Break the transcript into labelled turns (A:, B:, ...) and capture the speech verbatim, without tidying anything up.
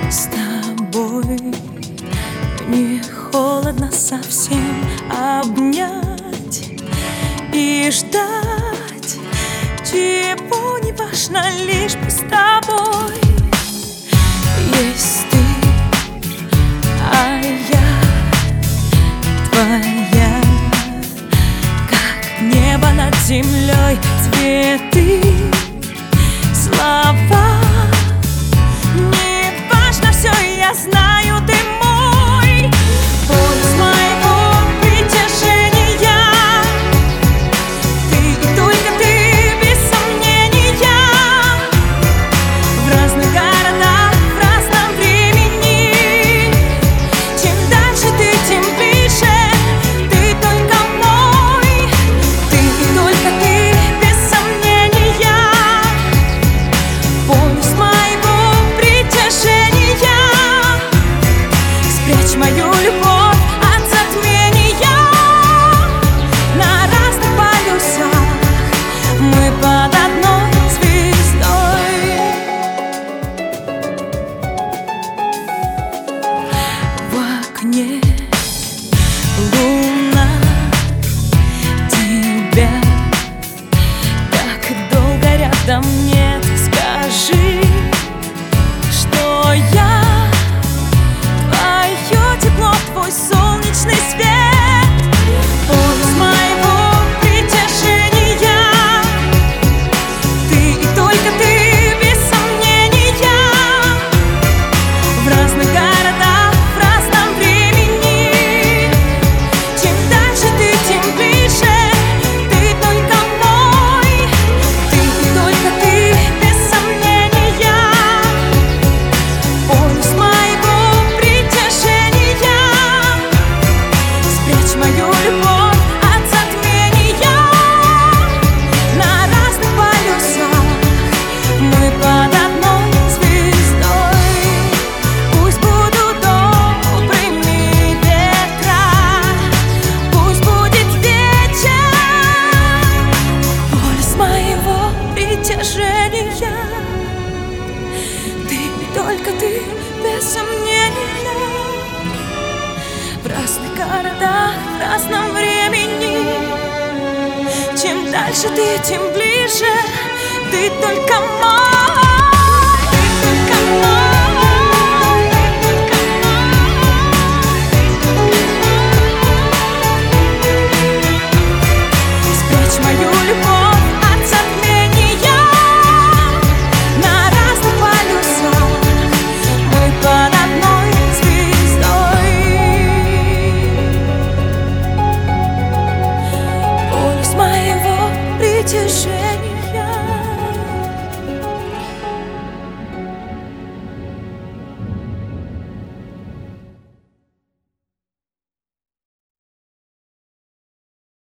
A: С тобой не холодно совсем обнять и ждать, чего не важно, лишь бы с тобой. Есть ты, а я твоя, как небо над землей, цветы, слова. Не важно все, я знаю, ты мой. Полюс моего притяжения, ты и только ты, без сомнения. В разных городах, в разном времени. Чем дальше ты, тем ближе. Ты только мой. Ты и только ты, без сомнения. Полюс моего притяжения. Спрячь мою любовь от затмения. На разных полюсах мы под одной звездой. В окне луна, тебя так долго рядом нет. Скажи, что я твое тепло, твой солнечный свет. Полюс моего притяжения, ты и только ты, без сомнения. В разных городах, в разном времени. Чем дальше ты, тем ближе. Ты только мой. Ты и только ты, без сомнения. Полюс моего притяжения. Спрячь мою любовь от затмения. На разных полюсах мы под одной звездой. Пусть будут добрыми ветра, пусть будет вечер. Полюс моего притяжения, ты и только ты, без сомнения. В разных городах, в разном времени. Чем дальше ты, тем ближе. Ты только мой.